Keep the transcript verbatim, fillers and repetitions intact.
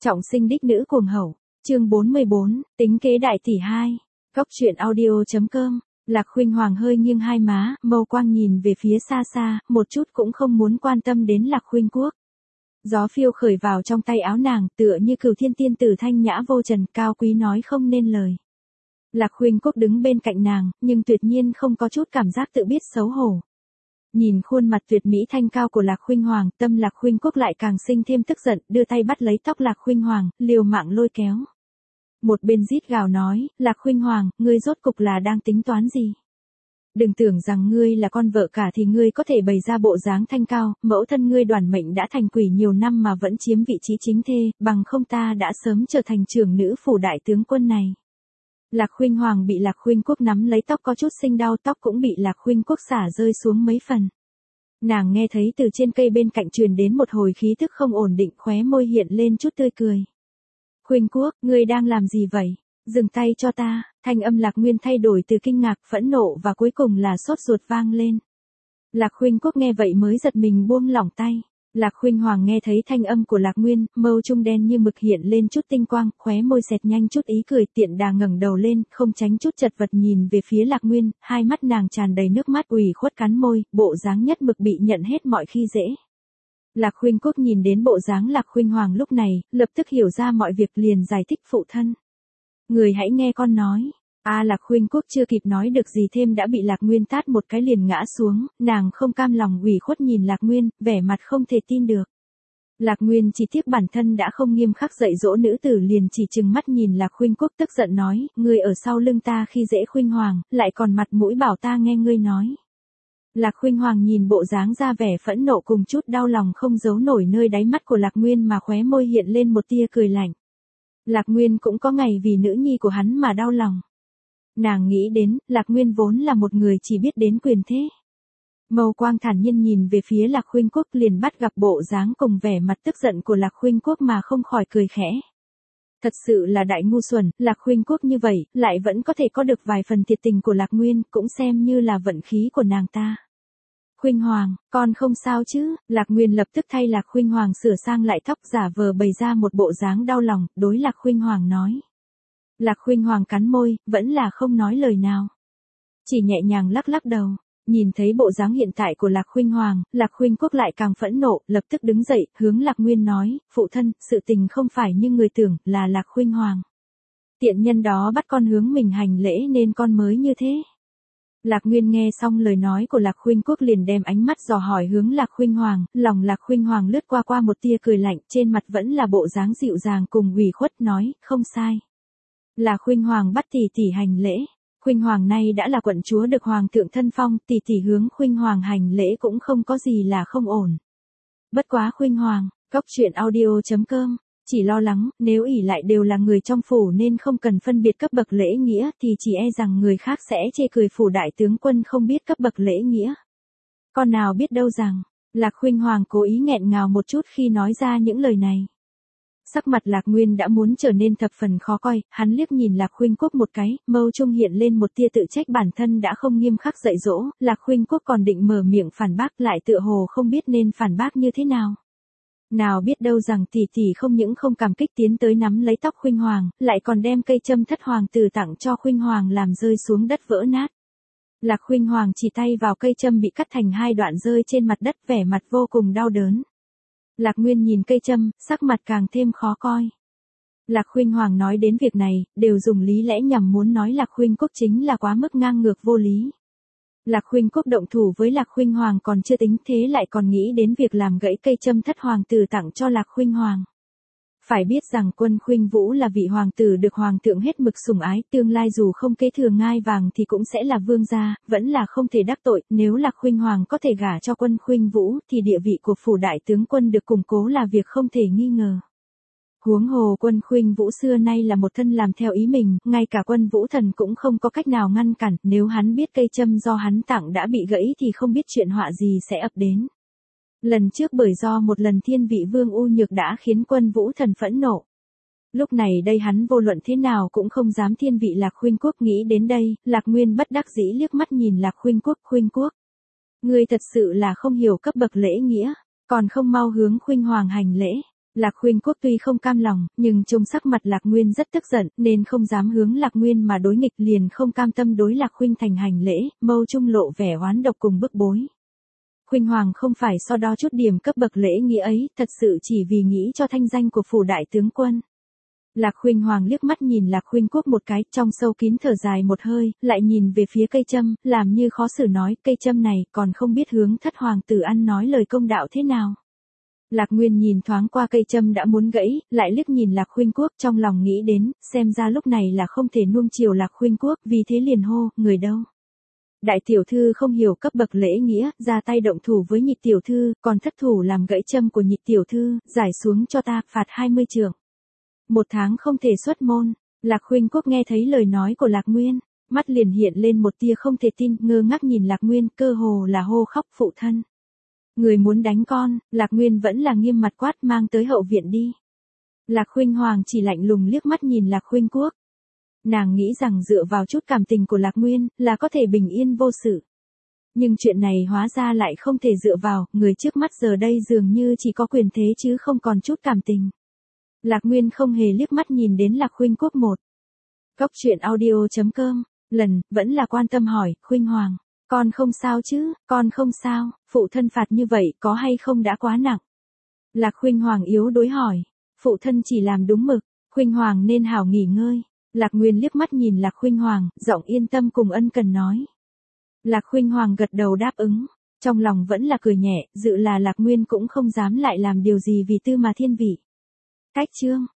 Trọng sinh đích nữ cuồng hậu, chương bốn mươi bốn, tính kế đại tỷ hai. Góc truyện audio.com. Lạc Khuynh Hoàng hơi nghiêng hai má, mâu quang nhìn về phía xa xa, một chút cũng không muốn quan tâm đến Lạc Khuynh Quốc. Gió phiêu khởi vào trong tay áo nàng, tựa như cửu thiên tiên tử thanh nhã vô trần, cao quý nói không nên lời. Lạc Khuynh Quốc đứng bên cạnh nàng, nhưng tuyệt nhiên không có chút cảm giác tự biết xấu hổ. Nhìn khuôn mặt tuyệt mỹ thanh cao của Lạc Khuynh Hoàng, tâm Lạc Khuynh Quốc lại càng sinh thêm tức giận, đưa tay bắt lấy tóc Lạc Khuynh Hoàng, liều mạng lôi kéo. Một bên rít gào nói, Lạc Khuynh Hoàng, ngươi rốt cục là đang tính toán gì? Đừng tưởng rằng ngươi là con vợ cả thì ngươi có thể bày ra bộ dáng thanh cao, mẫu thân ngươi Đoàn Mệnh đã thành quỷ nhiều năm mà vẫn chiếm vị trí chính thê, bằng không ta đã sớm trở thành trưởng nữ phủ đại tướng quân này. Lạc Khuynh Hoàng bị Lạc Khuynh Quốc nắm lấy tóc có chút sinh đau, tóc cũng bị Lạc Khuynh Quốc xả rơi xuống mấy phần. Nàng nghe thấy từ trên cây bên cạnh truyền đến một hồi khí thức không ổn định, khóe môi hiện lên chút tươi cười. Khuynh Quốc, ngươi đang làm gì vậy? Dừng tay cho ta, thanh âm Lạc Nguyên thay đổi từ kinh ngạc, phẫn nộ và cuối cùng là sốt ruột vang lên. Lạc Khuynh Quốc nghe vậy mới giật mình buông lỏng tay. Lạc Khuynh Hoàng nghe thấy thanh âm của Lạc Nguyên, mâu trung đen như mực hiện lên chút tinh quang, khóe môi xẹt nhanh chút ý cười, tiện đà ngẩng đầu lên, không tránh chút chật vật nhìn về phía Lạc Nguyên, hai mắt nàng tràn đầy nước mắt, ủy khuất cắn môi, bộ dáng nhất mực bị nhận hết mọi khi dễ. Lạc Khuynh Quốc nhìn đến bộ dáng Lạc Khuynh Hoàng lúc này, lập tức hiểu ra mọi việc liền giải thích phụ thân. Người hãy nghe con nói. A à, Lạc Khuynh Quốc chưa kịp nói được gì thêm đã bị Lạc Nguyên tát một cái liền ngã xuống, nàng không cam lòng ủy khuất nhìn Lạc Nguyên, vẻ mặt không thể tin được. Lạc Nguyên chỉ tiếc bản thân đã không nghiêm khắc dạy dỗ nữ tử liền chỉ trừng mắt nhìn Lạc Khuynh Quốc tức giận nói, ngươi ở sau lưng ta khi dễ Khuynh Hoàng, lại còn mặt mũi bảo ta nghe ngươi nói. Lạc Khuynh Hoàng nhìn bộ dáng ra vẻ phẫn nộ cùng chút đau lòng không giấu nổi nơi đáy mắt của Lạc Nguyên mà khóe môi hiện lên một tia cười lạnh. Lạc Nguyên cũng có ngày vì nữ nhi của hắn mà đau lòng. Nàng nghĩ đến, Lạc Nguyên vốn là một người chỉ biết đến quyền thế. Mâu quang thản nhiên nhìn về phía Lạc Khuynh Quốc liền bắt gặp bộ dáng cùng vẻ mặt tức giận của Lạc Khuynh Quốc mà không khỏi cười khẽ. Thật sự là đại ngu xuẩn, Lạc Khuynh Quốc như vậy, lại vẫn có thể có được vài phần thiệt tình của Lạc Nguyên, cũng xem như là vận khí của nàng ta. Khuynh Hoàng, con không sao chứ? Lạc Nguyên lập tức thay Lạc Khuynh Hoàng sửa sang lại tóc giả vờ bày ra một bộ dáng đau lòng, đối Lạc Khuynh Hoàng nói. Lạc Khuynh Hoàng cắn môi, vẫn là không nói lời nào. Chỉ nhẹ nhàng lắc lắc đầu, nhìn thấy bộ dáng hiện tại của Lạc Khuynh Hoàng, Lạc Khuynh Quốc lại càng phẫn nộ, lập tức đứng dậy, hướng Lạc Nguyên nói, phụ thân, sự tình không phải như người tưởng, là Lạc Khuynh Hoàng. Tiện nhân đó bắt con hướng mình hành lễ nên con mới như thế. Lạc Nguyên nghe xong lời nói của Lạc Khuynh Quốc liền đem ánh mắt dò hỏi hướng Lạc Khuynh Hoàng, lòng Lạc Khuynh Hoàng lướt qua qua một tia cười lạnh, trên mặt vẫn là bộ dáng dịu dàng cùng ủy khuất nói, không sai. Là Khuynh Hoàng bắt tỷ tỷ hành lễ. Khuynh Hoàng nay đã là quận chúa được Hoàng thượng thân phong, tỷ tỷ hướng Khuynh Hoàng hành lễ cũng không có gì là không ổn. Bất quá Khuynh Hoàng, góc truyện audio.com, chỉ lo lắng, nếu ỷ lại đều là người trong phủ nên không cần phân biệt cấp bậc lễ nghĩa thì chỉ e rằng người khác sẽ chê cười phủ đại tướng quân không biết cấp bậc lễ nghĩa. Con nào biết đâu rằng, Lạc Khuynh Hoàng cố ý nghẹn ngào một chút khi nói ra những lời này. Sắc mặt Lạc Nguyên đã muốn trở nên thập phần khó coi, hắn liếc nhìn Lạc Khuynh Quốc một cái, mâu trung hiện lên một tia tự trách bản thân đã không nghiêm khắc dạy dỗ, Lạc Khuynh Quốc còn định mở miệng phản bác lại tựa hồ không biết nên phản bác như thế nào. Nào biết đâu rằng tỷ tỷ không những không cảm kích tiến tới nắm lấy tóc Khuynh Hoàng, lại còn đem cây châm thất hoàng tử tặng cho Khuynh Hoàng làm rơi xuống đất vỡ nát. Lạc Khuynh Hoàng chỉ tay vào cây châm bị cắt thành hai đoạn rơi trên mặt đất, vẻ mặt vô cùng đau đớn. Lạc Nguyên nhìn cây châm, sắc mặt càng thêm khó coi. Lạc Khuynh Hoàng nói đến việc này, đều dùng lý lẽ nhằm muốn nói Lạc Khuynh Quốc chính là quá mức ngang ngược vô lý. Lạc Khuynh Quốc động thủ với Lạc Khuynh Hoàng còn chưa tính thế lại còn nghĩ đến việc làm gãy cây châm thất hoàng tử tặng cho Lạc Khuynh Hoàng. Phải biết rằng Quân Khuynh Vũ là vị hoàng tử được hoàng thượng hết mực sủng ái, tương lai dù không kế thừa ngai vàng thì cũng sẽ là vương gia, vẫn là không thể đắc tội, nếu Lạc Khuynh Hoàng có thể gả cho Quân Khuynh Vũ thì địa vị của phủ đại tướng quân được củng cố là việc không thể nghi ngờ. Huống hồ Quân Khuynh Vũ xưa nay là một thân làm theo ý mình, ngay cả Quân Vũ Thần cũng không có cách nào ngăn cản, nếu hắn biết cây châm do hắn tặng đã bị gãy thì không biết chuyện họa gì sẽ ập đến. Lần trước bởi do một lần thiên vị vương U Nhược đã khiến Quân Vũ Thần phẫn nộ. Lúc này đây hắn vô luận thế nào cũng không dám thiên vị Lạc Khuynh Quốc, nghĩ đến đây, Lạc Nguyên bất đắc dĩ liếc mắt nhìn Lạc Khuynh Quốc, Khuynh Quốc. Ngươi thật sự là không hiểu cấp bậc lễ nghĩa, còn không mau hướng Khuynh Hoàng hành lễ. Lạc Khuynh Quốc tuy không cam lòng, nhưng trông sắc mặt Lạc Nguyên rất tức giận, nên không dám hướng Lạc Nguyên mà đối nghịch, liền không cam tâm đối Lạc Khuynh thành hành lễ, mâu trung lộ vẻ oán độc cùng bức bối. Khuynh Hoàng không phải so đo chút điểm cấp bậc lễ nghĩa ấy, thật sự chỉ vì nghĩ cho thanh danh của phủ đại tướng quân. Lạc Khuynh Hoàng liếc mắt nhìn Lạc Khuynh Quốc một cái, trong sâu kín thở dài một hơi, lại nhìn về phía cây châm, làm như khó xử nói, cây châm này còn không biết hướng thất hoàng tử ăn nói lời công đạo thế nào. Lạc Nguyên nhìn thoáng qua cây châm đã muốn gãy, lại liếc nhìn Lạc Khuynh Quốc, trong lòng nghĩ đến, xem ra lúc này là không thể nuông chiều Lạc Khuynh Quốc, vì thế liền hô, người đâu? Đại tiểu thư không hiểu cấp bậc lễ nghĩa, ra tay động thủ với nhị tiểu thư, còn thất thủ làm gãy châm của nhị tiểu thư, giải xuống cho ta, phạt hai mươi trượng. Một tháng không thể xuất môn. Lạc Khuynh Quốc nghe thấy lời nói của Lạc Nguyên, mắt liền hiện lên một tia không thể tin, ngơ ngác nhìn Lạc Nguyên, cơ hồ là hô khóc phụ thân. Người muốn đánh con, Lạc Nguyên vẫn là nghiêm mặt quát, mang tới hậu viện đi. Lạc Khuynh Hoàng chỉ lạnh lùng liếc mắt nhìn Lạc Khuynh Quốc. Nàng nghĩ rằng dựa vào chút cảm tình của Lạc Nguyên, là có thể bình yên vô sự. Nhưng chuyện này hóa ra lại không thể dựa vào, người trước mắt giờ đây dường như chỉ có quyền thế chứ không còn chút cảm tình. Lạc Nguyên không hề liếc mắt nhìn đến Lạc Khuynh Quốc một. Cốc truyện audio chấm com, lần, vẫn là quan tâm hỏi, Khuynh Hoàng, con không sao chứ, con không sao, phụ thân phạt như vậy có hay không đã quá nặng. Lạc Khuynh Hoàng yếu đối hỏi, phụ thân chỉ làm đúng mực, Khuynh Hoàng nên hảo nghỉ ngơi. Lạc Nguyên liếc mắt nhìn Lạc Khuynh Hoàng, giọng yên tâm cùng ân cần nói. Lạc Khuynh Hoàng gật đầu đáp ứng, trong lòng vẫn là cười nhẹ, dự là Lạc Nguyên cũng không dám lại làm điều gì vì Tư Mà Thiên vị. Cách chương